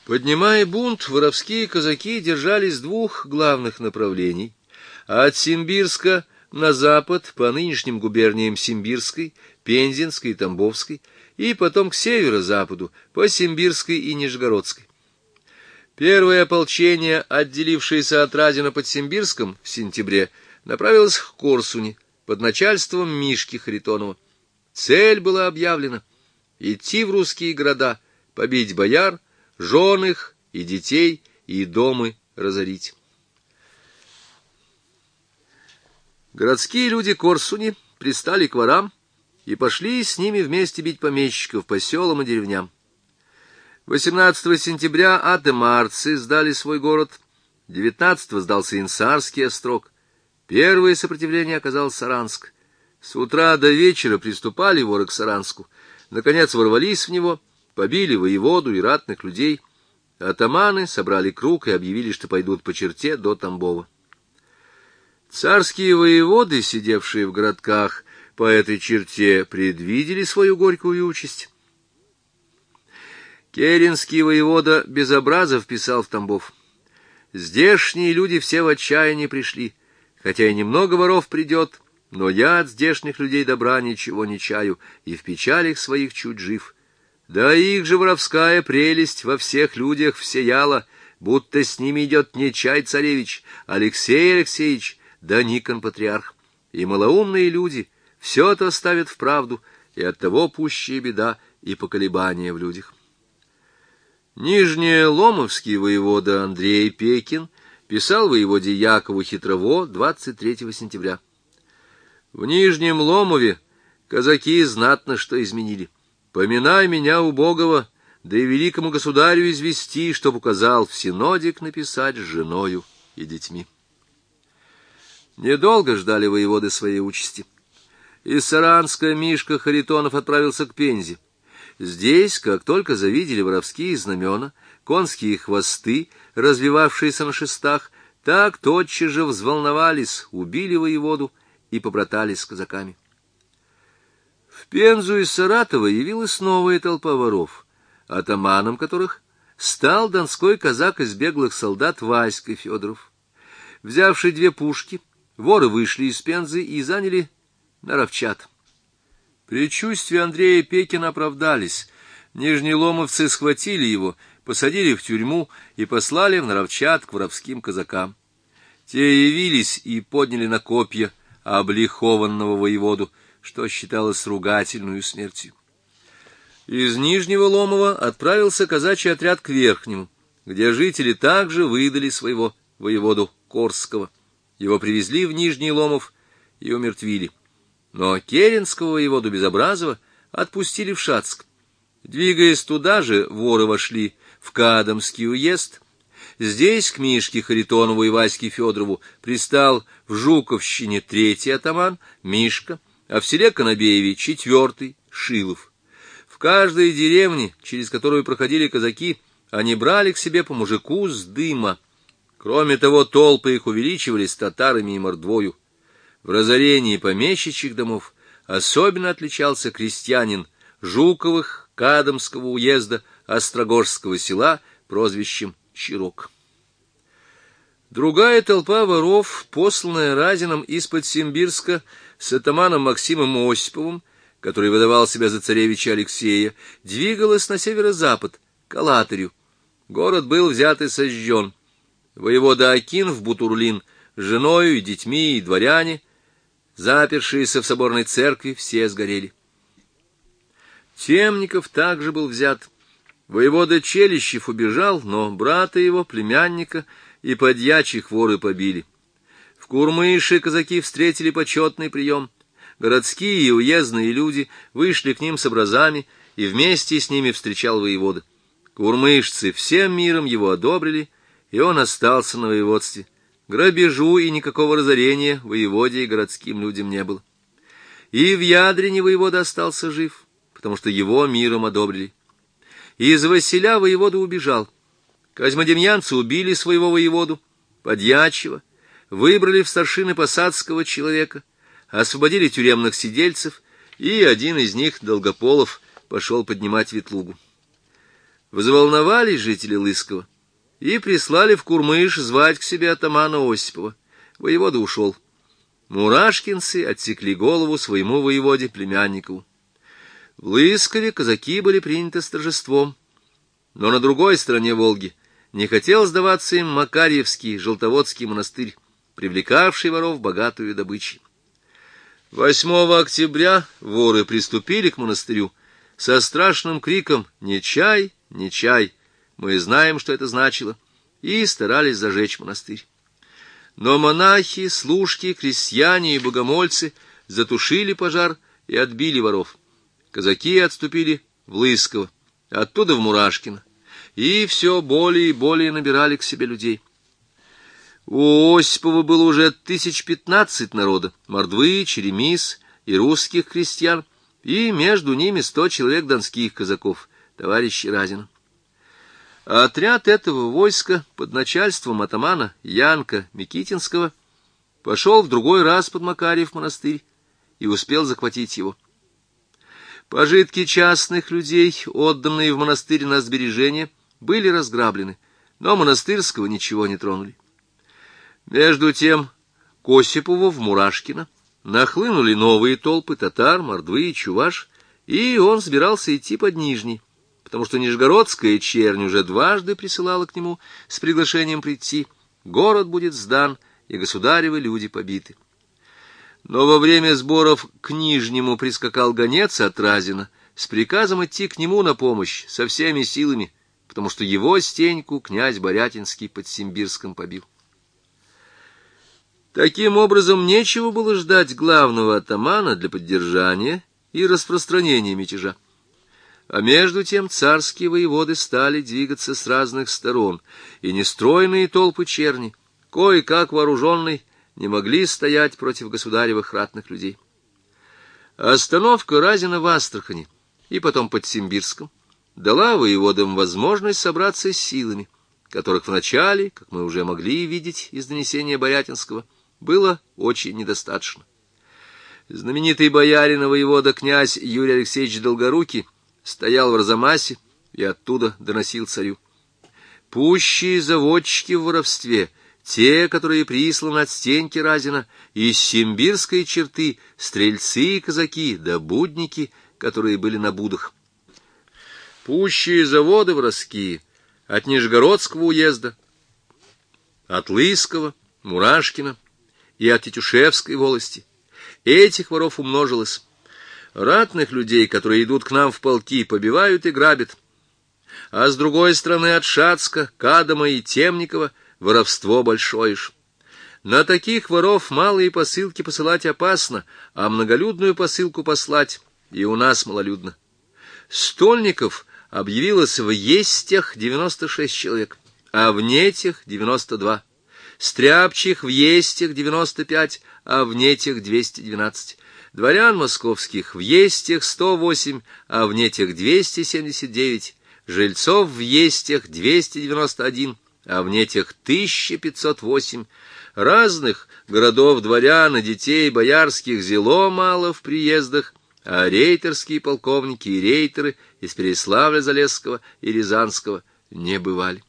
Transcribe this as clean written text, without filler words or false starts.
Поднимая бунт, воровские казаки держались двух главных направлений: от Симбирска на запад по нынешним губерниям Симбирской, Пензенской и Тамбовской, и потом к северо-западу по Симбирской и Нижегородской. Первое ополчение, отделившееся от Разина под Симбирском в сентябре, направилось к Корсуни под начальством Мишки Харитонова. Цель была объявлена — идти в русские города, побить бояр, жен их и детей, и домы разорить. Городские люди Корсуни пристали к ворам и пошли с ними вместе бить помещиков по селам и деревням. 18 сентября атемарцы сдали свой город, 19-го сдался Инсарский острог. Первое сопротивление оказал Саранск. С утра до вечера приступали воры к Саранску, наконец ворвались в него, побили воеводу и ратных людей. Атаманы собрали круг и объявили, что пойдут по черте до Тамбова. Царские воеводы, сидевшие в городках по этой черте, предвидели свою горькую участь. Керенский воевода Безобразов писал в Тамбов: «Здешние люди все в отчаянии пришли, хотя и немного воров придет, но я от здешних людей добра ничего не чаю, и в печалях своих чуть жив. Да их же воровская прелесть во всех людях всеяла, будто с ними идет не Чай-царевич, Алексей Алексеевич, да Никон патриарх. И малоумные люди все это ставят в правду, и оттого пущая беда и поколебания в людях». Нижнеломовский воевода Андрей Пекин писал воеводе Якову Хитрово 23 сентября: «В Нижнем Ломове казаки знатно что изменили. Поминай меня, убогого, да и великому государю извести, чтоб указал в синодик написать с женою и детьми». Недолго ждали воеводы своей участи. Из Саранска Мишка Харитонов отправился к Пензе. Здесь, как только завидели воровские знамена, конские хвосты, развивавшиеся на шестах, так тотчас же взволновались, убили воеводу и побратались с казаками. В Пензу из Саратова явилась новая толпа воров, атаманом которых стал донской казак из беглых солдат Васька Федоров. Взявший 2 пушки, воры вышли из Пензы и заняли Наровчат. Предчувствия Андрея Пекина оправдались. Нижнеломовцы схватили его, посадили в тюрьму и послали в Наровчат к воровским казакам. Те явились и подняли на копья облихованного воеводу, что считалось ругательную смертью. Из Нижнего Ломова отправился казачий отряд к Верхнему, где жители также выдали своего воеводу Корского. Его привезли в Нижний Ломов и умертвили. Но керенского воеводу Безобразова отпустили в Шацк. Двигаясь туда же, воры вошли в Кадамский уезд. Здесь к Мишке Харитонову и Ваське Федорову пристал в Жуковщине 3-й атаман Мишка, а в селе Конобееве 4-й Шилов. В каждой деревне, через которую проходили казаки, они брали к себе по мужику с дыма. Кроме того, толпы их увеличивались татарами и мордвою. В разорении помещичьих домов особенно отличался крестьянин Жуковых Кадамского уезда Острогожского села прозвищем Чирок. Другая толпа воров, посланная Разином из-под Симбирска с атаманом Максимом Осиповым, который выдавал себя за царевича Алексея, двигалась на северо-запад, к Алатырю. Город был взят и сожжен. Воевода Акин в Бутурлин с женою и детьми и дворяне, запершиеся в соборной церкви, все сгорели. Темников также был взят. Воевода Челищев убежал, но брата его, племянника и подьячих воры побили. В Курмыше казаки встретили почетный прием. Городские и уездные люди вышли к ним с образами, и вместе с ними встречал воевода. Курмышцы всем миром его одобрили, и он остался на воеводстве. Грабежу и никакого разорения воеводе и городским людям не было. И в Ядрине воевода остался жив, потому что его миром одобрили. Из Василя воевода убежал. Козьмодемьянцы убили своего воеводу, подьячего, выбрали в старшины посадского человека, освободили тюремных сидельцев, и один из них, Долгополов, пошел поднимать Ветлугу. Взволновались жители Лыскова и прислали в Курмыш звать к себе атамана Осипова. Воевода ушел. Мурашкинцы отсекли голову своему воеводе Племянникову. В Лыскове казаки были приняты с торжеством, но на другой стороне Волги не хотел сдаваться им Макарьевский Желтоводский монастырь, привлекавший воров богатую добычей. 8 октября воры приступили к монастырю со страшным криком «Не чай, не чай!» Мы знаем, что это значило, и старались зажечь монастырь. Но монахи, служки, крестьяне и богомольцы затушили пожар и отбили воров. Казаки отступили в Лысково, оттуда в Мурашкино, и все более и более набирали к себе людей. У Осипова было уже 15 народа, мордвы, черемис и русских крестьян, и между ними 100 человек донских казаков, товарищей Разина. Отряд этого войска под начальством атамана Янка Микитинского пошел в другой раз под Макарьев монастырь и успел захватить его. Пожитки частных людей, отданные в монастырь на сбережение, были разграблены, но монастырского ничего не тронули. Между тем к Осипову в Мурашкино нахлынули новые толпы татар, мордвы и чуваш, и он собирался идти под Нижний, потому что нижегородская чернь уже дважды присылала к нему с приглашением прийти. Город будет сдан, и государевы люди побиты. Но во время сборов к Нижнему прискакал гонец от Разина с приказом идти к нему на помощь со всеми силами, потому что его Стеньку князь Борятинский под Симбирском побил. Таким образом, нечего было ждать главного атамана для поддержания и распространения мятежа. А между тем царские воеводы стали двигаться с разных сторон, и нестройные толпы черни, кое-как вооруженные, не могли стоять против государевых ратных людей. Остановка Разина в Астрахани и потом под Симбирском дала воеводам возможность собраться с силами, которых вначале, как мы уже могли видеть из донесения Борятинского, было очень недостаточно. Знаменитый боярин и воевода князь Юрий Алексеевич Долгорукий стоял в Арзамасе и оттуда доносил царю: «Пущие заводчики в воровстве, те, которые присланы от Стеньки Разина, из симбирской черты, стрельцы и казаки, да будники, которые были на будах. Пущие заводы воровские от Нижегородского уезда, от Лыскова, Мурашкина и от Тетюшевской волости. Этих воров умножилось. Ратных людей, которые идут к нам в полки, побивают и грабят. А с другой стороны от Шацка, Кадама и Темникова воровство большое ж. На таких воров малые посылки посылать опасно, а многолюдную посылку послать и у нас малолюдно. Стольников объявилось в Естях 96 человек, а в Нетях 92. Стряпчих в Естях 95, а в Нетях 212. Дворян московских в Естях 108, а в Нетях 279. Жильцов в Естях 291, а в Нетях 1508. Разных городов дворян и детей боярских зело мало в приездах, а рейтерские полковники и рейтеры из Переславля-Залесского и Рязанского не бывали.